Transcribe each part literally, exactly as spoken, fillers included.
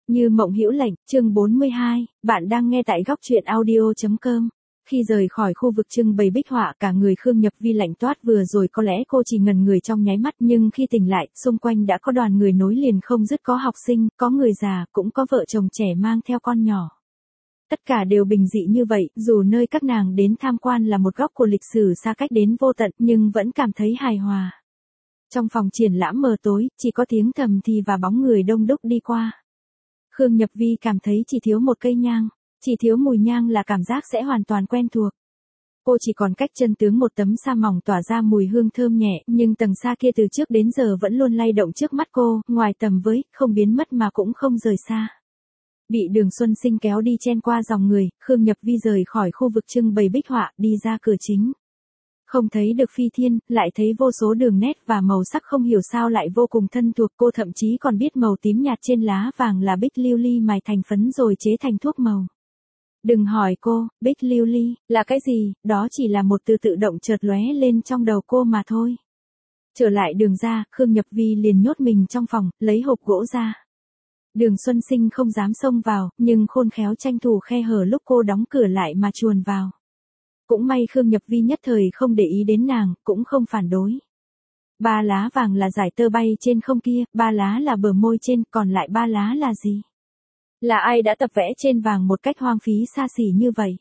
Như mộng hữu lệnh, chương bốn mươi hai, bạn đang nghe tại góc truyện audio chấm com. Khi rời khỏi khu vực trưng bày bích họa, cả người Khương Nhập Vi lạnh toát, vừa rồi có lẽ cô chỉ ngẩn người trong nháy mắt, nhưng khi tỉnh lại, xung quanh đã có đoàn người nối liền không dứt, có học sinh, có người già, cũng có vợ chồng trẻ mang theo con nhỏ. Tất cả đều bình dị như vậy, dù nơi các nàng đến tham quan là một góc của lịch sử xa cách đến vô tận, nhưng vẫn cảm thấy hài hòa. Trong phòng triển lãm mờ tối, chỉ có tiếng thầm thì và bóng người đông đúc đi qua. Khương Nhập Vi cảm thấy chỉ thiếu một cây nhang, chỉ thiếu mùi nhang là cảm giác sẽ hoàn toàn quen thuộc. Cô chỉ còn cách chân tướng một tấm sa mỏng tỏa ra mùi hương thơm nhẹ, nhưng tầng sa kia từ trước đến giờ vẫn luôn lay động trước mắt cô, ngoài tầm với, không biến mất mà cũng không rời xa. Bị Đường Xuân Sinh kéo đi chen qua dòng người, Khương Nhập Vi rời khỏi khu vực trưng bày bích họa, đi ra cửa chính. Không thấy được phi thiên, lại thấy vô số đường nét và màu sắc không hiểu sao lại vô cùng thân thuộc, cô thậm chí còn biết màu tím nhạt trên lá vàng là bích lưu ly mài thành phấn rồi chế thành thuốc màu. Đừng hỏi cô, bích lưu ly, là cái gì, đó chỉ là một từ tự động chợt lóe lên trong đầu cô mà thôi. Trở lại đường ra, Khương Nhập Vi liền nhốt mình trong phòng, lấy hộp gỗ ra. Đường Xuân Sinh không dám xông vào, nhưng khôn khéo tranh thủ khe hở lúc cô đóng cửa lại mà chuồn vào. Cũng may Khương Nhập Vi nhất thời không để ý đến nàng, cũng không phản đối. Ba lá vàng là dải tơ bay trên không kia, ba lá là bờ môi trên, còn lại ba lá là gì? Là ai đã tập vẽ trên vàng một cách hoang phí xa xỉ như vậy?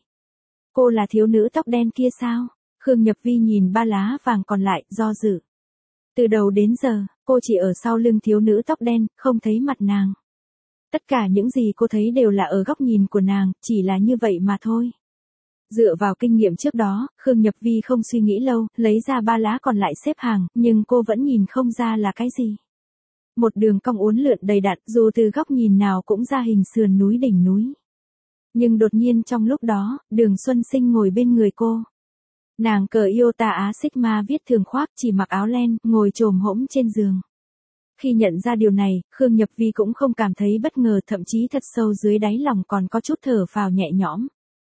Cô là thiếu nữ tóc đen kia sao? Khương Nhập Vi nhìn ba lá vàng còn lại, do dự. Từ đầu đến giờ, cô chỉ ở sau lưng thiếu nữ tóc đen, không thấy mặt nàng. Tất cả những gì cô thấy đều là ở góc nhìn của nàng, chỉ là như vậy mà thôi. Dựa vào kinh nghiệm trước đó, Khương Nhập Vi không suy nghĩ lâu, lấy ra ba lá còn lại xếp hàng, nhưng cô vẫn nhìn không ra là cái gì. Một đường cong uốn lượn đầy đặn, dù từ góc nhìn nào cũng ra hình sườn núi đỉnh núi. Nhưng đột nhiên trong lúc đó, Đường Xuân Sinh ngồi bên người cô. Nàng cờ Iota Á Sigma viết thường khoác, chỉ mặc áo len, ngồi chồm hỗn trên giường. Khi nhận ra điều này, Khương Nhập Vi cũng không cảm thấy bất ngờ, thậm chí thật sâu dưới đáy lòng còn có chút thở phào nhẹ nhõm.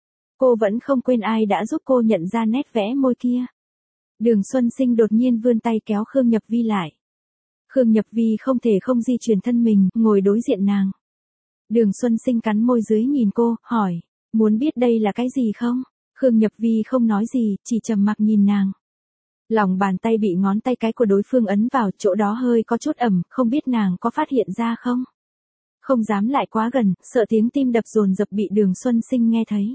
Cô vẫn không quên ai đã giúp cô nhận ra nét vẽ môi kia. Đường Xuân Sinh đột nhiên vươn tay kéo Khương Nhập Vi lại. Khương Nhập Vi không thể không di chuyển thân mình, ngồi đối diện nàng. Đường Xuân Sinh cắn môi dưới nhìn cô, hỏi, muốn biết đây là cái gì không? Khương Nhập Vi không nói gì, chỉ trầm mặc nhìn nàng. Lòng bàn tay bị ngón tay cái của đối phương ấn vào, chỗ đó hơi có chút ẩm, không biết nàng có phát hiện ra không? Không dám lại quá gần, sợ tiếng tim đập dồn dập bị Đường Xuân Sinh nghe thấy.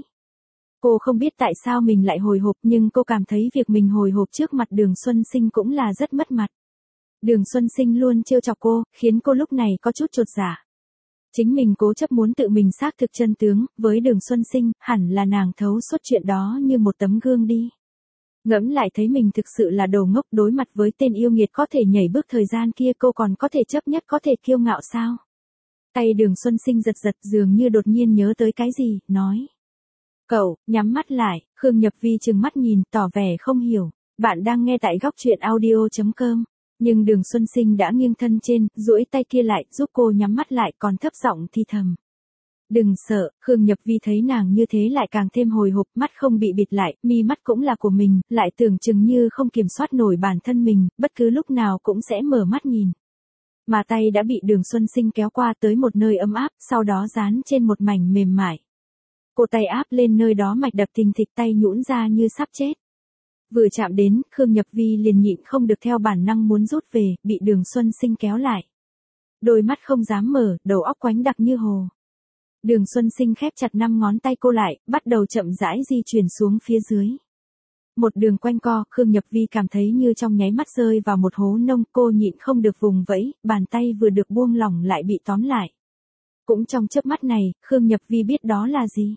Cô không biết tại sao mình lại hồi hộp, nhưng cô cảm thấy việc mình hồi hộp trước mặt Đường Xuân Sinh cũng là rất mất mặt. Đường Xuân Sinh luôn trêu chọc cô, khiến cô lúc này có chút chột dạ. Chính mình cố chấp muốn tự mình xác thực chân tướng, với Đường Xuân Sinh, hẳn là nàng thấu suốt chuyện đó như một tấm gương đi. Ngẫm lại thấy mình thực sự là đồ ngốc, đối mặt với tên yêu nghiệt có thể nhảy bước thời gian kia, cô còn có thể chấp nhất, có thể kiêu ngạo sao? Tay Đường Xuân Sinh giật giật, dường như đột nhiên nhớ tới cái gì, nói. Cậu, nhắm mắt lại. Khương Nhập Vi trừng mắt nhìn, tỏ vẻ không hiểu. Bạn đang nghe tại góc truyện audio chấm com. Nhưng Đường Xuân Sinh đã nghiêng thân trên, duỗi tay kia lại, giúp cô nhắm mắt lại, còn thấp giọng thì thầm. Đừng sợ. Khương Nhập Vi thấy nàng như thế lại càng thêm hồi hộp, mắt không bị bịt lại, mi mắt cũng là của mình, lại tưởng chừng như không kiểm soát nổi bản thân mình, bất cứ lúc nào cũng sẽ mở mắt nhìn. Mà tay đã bị Đường Xuân Sinh kéo qua tới một nơi ấm áp, sau đó dán trên một mảnh mềm mại. Cô tay áp lên nơi đó, mạch đập thình thịch, tay nhũn ra như sắp chết. Vừa chạm đến, Khương Nhập Vi liền nhịn không được theo bản năng muốn rút về, bị Đường Xuân Sinh kéo lại. Đôi mắt không dám mở, đầu óc quánh đặc như hồ. Đường Xuân Sinh khép chặt năm ngón tay cô lại, bắt đầu chậm rãi di chuyển xuống phía dưới. Một đường quanh co, Khương Nhập Vi cảm thấy như trong nháy mắt rơi vào một hố nông, cô nhịn không được vùng vẫy, bàn tay vừa được buông lỏng lại bị tóm lại. Cũng trong chớp mắt này, Khương Nhập Vi biết đó là gì.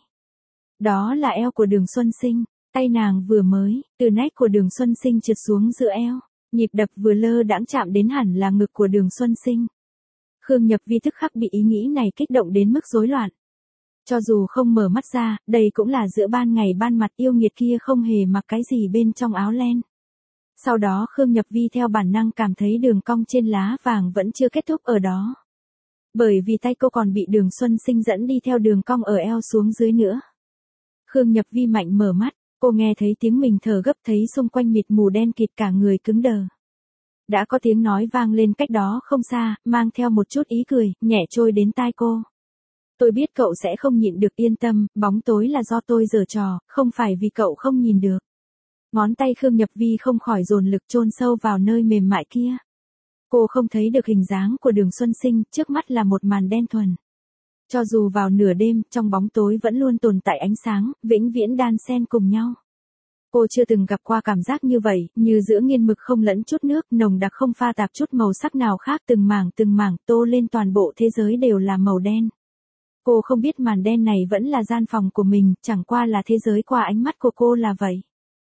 Đó là eo của Đường Xuân Sinh, tay nàng vừa mới, từ nách của Đường Xuân Sinh trượt xuống giữa eo, nhịp đập vừa lơ đãng chạm đến hẳn là ngực của Đường Xuân Sinh. Khương Nhập Vi tức khắc bị ý nghĩ này kích động đến mức rối loạn. Cho dù không mở mắt ra, đây cũng là giữa ban ngày ban mặt, yêu nghiệt kia không hề mặc cái gì bên trong áo len. Sau đó Khương Nhập Vi theo bản năng cảm thấy đường cong trên lá vàng vẫn chưa kết thúc ở đó. Bởi vì tay cô còn bị Đường Xuân Sinh dẫn đi theo đường cong ở eo xuống dưới nữa. Khương Nhập Vi mạnh mở mắt, cô nghe thấy tiếng mình thở gấp, thấy xung quanh mịt mù đen kịt, cả người cứng đờ. Đã có tiếng nói vang lên cách đó không xa, mang theo một chút ý cười, nhẹ trôi đến tai cô. Tôi biết cậu sẽ không nhịn được, yên tâm, bóng tối là do tôi giở trò, không phải vì cậu không nhìn được. Ngón tay Khương Nhập Vi không khỏi dồn lực chôn sâu vào nơi mềm mại kia. Cô không thấy được hình dáng của Đường Xuân Sinh, trước mắt là một màn đen thuần. Cho dù vào nửa đêm, trong bóng tối vẫn luôn tồn tại ánh sáng, vĩnh viễn đan xen cùng nhau. Cô chưa từng gặp qua cảm giác như vậy, như giữa nghiên mực không lẫn chút nước, nồng đặc không pha tạp chút màu sắc nào khác, từng mảng từng mảng tô lên toàn bộ thế giới đều là màu đen. Cô không biết màn đen này vẫn là gian phòng của mình, chẳng qua là thế giới qua ánh mắt của cô là vậy.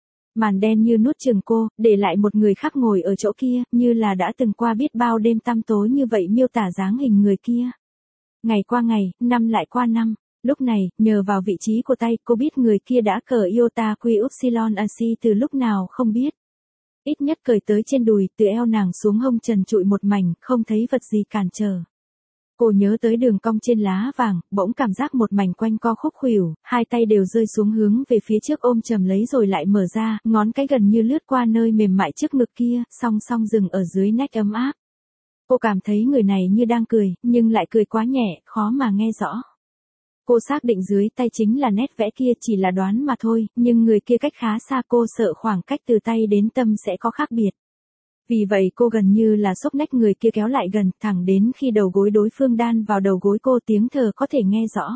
Màn đen như nuốt chửng cô, để lại một người khác ngồi ở chỗ kia, như là đã từng qua biết bao đêm tăm tối như vậy miêu tả dáng hình người kia. Ngày qua ngày, năm lại qua năm, lúc này, nhờ vào vị trí của tay, cô biết người kia đã cởi iota quy upsilon ac từ lúc nào không biết. Ít nhất cởi tới trên đùi, từ eo nàng xuống hông trần trụi một mảnh, không thấy vật gì cản trở. Cô nhớ tới đường cong trên lá vàng, bỗng cảm giác một mảnh quanh co khúc khuỷu, hai tay đều rơi xuống hướng về phía trước ôm chầm lấy rồi lại mở ra, ngón cái gần như lướt qua nơi mềm mại trước ngực kia, song song dừng ở dưới nách ấm áp. Cô cảm thấy người này như đang cười, nhưng lại cười quá nhẹ, khó mà nghe rõ. Cô xác định dưới tay chính là nét vẽ kia, chỉ là đoán mà thôi, nhưng người kia cách khá xa, cô sợ khoảng cách từ tay đến tâm sẽ có khác biệt. Vì vậy cô gần như là xốc nách người kia kéo lại gần, thẳng đến khi đầu gối đối phương đan vào đầu gối cô, tiếng thở có thể nghe rõ.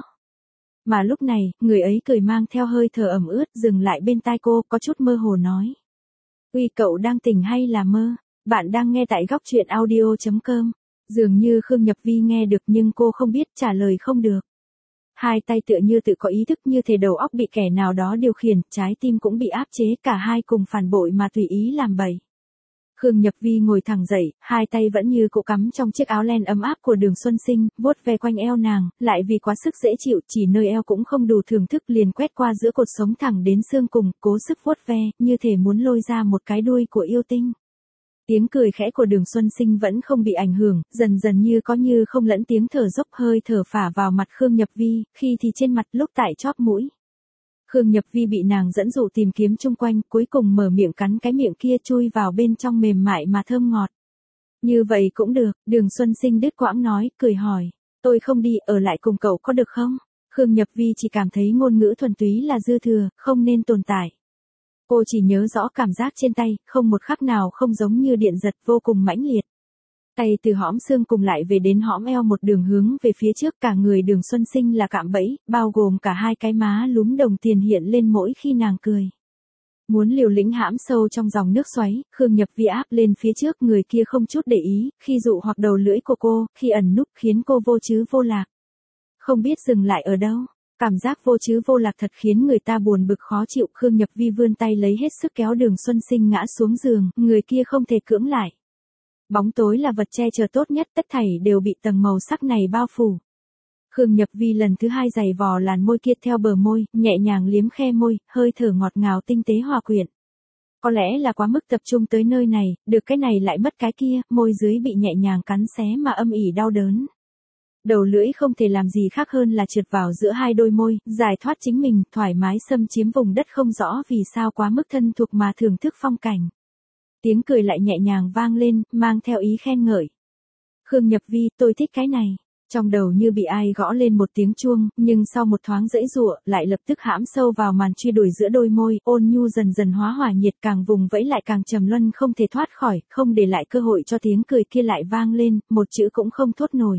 Mà lúc này, người ấy cười mang theo hơi thở ẩm ướt, dừng lại bên tai cô, có chút mơ hồ nói. Uy, cậu đang tỉnh hay là mơ? Bạn đang nghe tại góc truyện audio chấm com. Dường như Khương Nhập Vi nghe được nhưng cô không biết, trả lời không được. Hai tay tựa như tự có ý thức, như thể đầu óc bị kẻ nào đó điều khiển, trái tim cũng bị áp chế, cả hai cùng phản bội mà tùy ý làm bậy. Khương Nhập Vi ngồi thẳng dậy, hai tay vẫn như cũ cắm trong chiếc áo len ấm áp của Đường Xuân Sinh, vuốt ve quanh eo nàng, lại vì quá sức dễ chịu, chỉ nơi eo cũng không đủ thưởng thức, liền quét qua giữa cột sống thẳng đến xương cùng, cố sức vuốt ve, như thể muốn lôi ra một cái đuôi của yêu tinh. Tiếng cười khẽ của Đường Xuân Sinh vẫn không bị ảnh hưởng, dần dần như có như không lẫn tiếng thở dốc, hơi thở phả vào mặt Khương Nhập Vi, khi thì trên mặt, lúc tại chóp mũi. Khương Nhập Vi bị nàng dẫn dụ tìm kiếm chung quanh, cuối cùng mở miệng cắn cái miệng kia, chui vào bên trong mềm mại mà thơm ngọt. Như vậy cũng được, Đường Xuân Sinh đứt quãng nói, cười hỏi, tôi không đi, ở lại cùng cậu có được không? Khương Nhập Vi chỉ cảm thấy ngôn ngữ thuần túy là dư thừa, không nên tồn tại. Cô chỉ nhớ rõ cảm giác trên tay, không một khắc nào không giống như điện giật, vô cùng mãnh liệt. Tay từ hõm xương cùng lại về đến hõm eo, một đường hướng về phía trước, cả người Đường Xuân Sinh là cạm bẫy, bao gồm cả hai cái má lúm đồng tiền hiện lên mỗi khi nàng cười. Muốn liều lĩnh hãm sâu trong dòng nước xoáy, Khương Nhập Vi áp lên phía trước, người kia không chút để ý, khi dụ hoặc đầu lưỡi của cô, khi ẩn núp, khiến cô vô chứ vô lạc. Không biết dừng lại ở đâu. Cảm giác vô chứ vô lạc thật khiến người ta buồn bực khó chịu. Khương Nhập Vi vươn tay lấy hết sức kéo Đường Xuân Sinh ngã xuống giường, người kia không thể cưỡng lại. Bóng tối là vật che chở tốt nhất, tất thảy đều bị tầng màu sắc này bao phủ. Khương Nhập Vi lần thứ hai giày vò làn môi kia theo bờ môi, nhẹ nhàng liếm khe môi, hơi thở ngọt ngào tinh tế hòa quyện. Có lẽ là quá mức tập trung tới nơi này, được cái này lại mất cái kia, môi dưới bị nhẹ nhàng cắn xé mà âm ỉ đau đớn. Đầu lưỡi không thể làm gì khác hơn là trượt vào giữa hai đôi môi, giải thoát chính mình, thoải mái xâm chiếm vùng đất không rõ vì sao quá mức thân thuộc mà thưởng thức phong cảnh. Tiếng cười lại nhẹ nhàng vang lên, mang theo ý khen ngợi. Khương Nhập Vi, tôi thích cái này. Trong đầu như bị ai gõ lên một tiếng chuông, nhưng sau một thoáng dãy giụa, lại lập tức hãm sâu vào màn truy đuổi giữa đôi môi, ôn nhu dần dần hóa hỏa nhiệt, càng vùng vẫy lại càng trầm luân, không thể thoát khỏi, không để lại cơ hội cho tiếng cười kia lại vang lên, một chữ cũng không thốt nổi.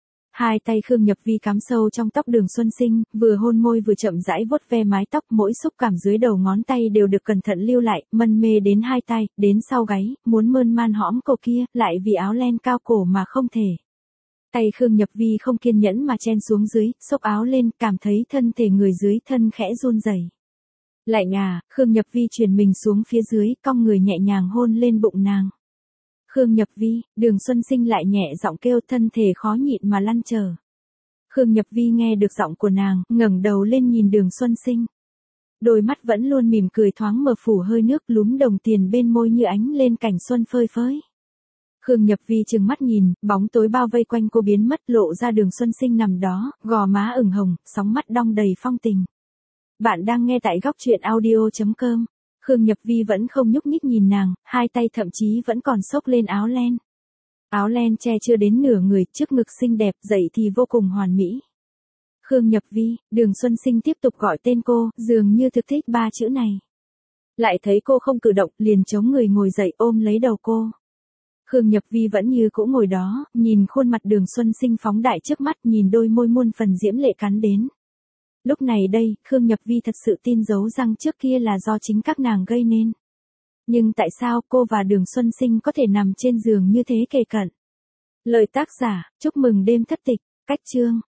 Hai tay Khương Nhập Vi cắm sâu trong tóc Đường Xuân Sinh, vừa hôn môi vừa chậm rãi vuốt ve mái tóc, mỗi xúc cảm dưới đầu ngón tay đều được cẩn thận lưu lại, mân mê đến hai tay, đến sau gáy, muốn mơn man hõm cổ kia, lại vì áo len cao cổ mà không thể. Tay Khương Nhập Vi không kiên nhẫn mà chen xuống dưới, xốc áo lên, cảm thấy thân thể người dưới thân khẽ run rẩy. Lạnh à, Khương Nhập Vi chuyển mình xuống phía dưới, cong người nhẹ nhàng hôn lên bụng nàng. Khương Nhập Vi, Đường Xuân Sinh lại nhẹ giọng kêu, thân thể khó nhịn mà lăn trở. Khương Nhập Vi nghe được giọng của nàng, ngẩng đầu lên nhìn Đường Xuân Sinh. Đôi mắt vẫn luôn mỉm cười thoáng mờ phủ hơi nước, lúm đồng tiền bên môi như ánh lên cảnh xuân phơi phới. Khương Nhập Vi trừng mắt nhìn, bóng tối bao vây quanh cô biến mất, lộ ra Đường Xuân Sinh nằm đó, gò má ửng hồng, sóng mắt đong đầy phong tình. Bạn đang nghe tại góc truyện audio chấm com. Khương Nhập Vi vẫn không nhúc nhích nhìn nàng, hai tay thậm chí vẫn còn xốc lên áo len. Áo len che chưa đến nửa người, trước ngực xinh đẹp, dậy thì vô cùng hoàn mỹ. Khương Nhập Vi, Đường Xuân Sinh tiếp tục gọi tên cô, dường như thực thích ba chữ này. Lại thấy cô không cử động, liền chống người ngồi dậy ôm lấy đầu cô. Khương Nhập Vi vẫn như cũ ngồi đó, nhìn khuôn mặt Đường Xuân Sinh phóng đại trước mắt, nhìn đôi môi muôn phần diễm lệ cắn đến. Lúc này đây, Khương Nhập Vi thật sự tin dấu răng trước kia là do chính các nàng gây nên. Nhưng tại sao cô và Đường Xuân Sinh có thể nằm trên giường như thế kề cận? Lời tác giả, chúc mừng đêm thất tịch, cách chương.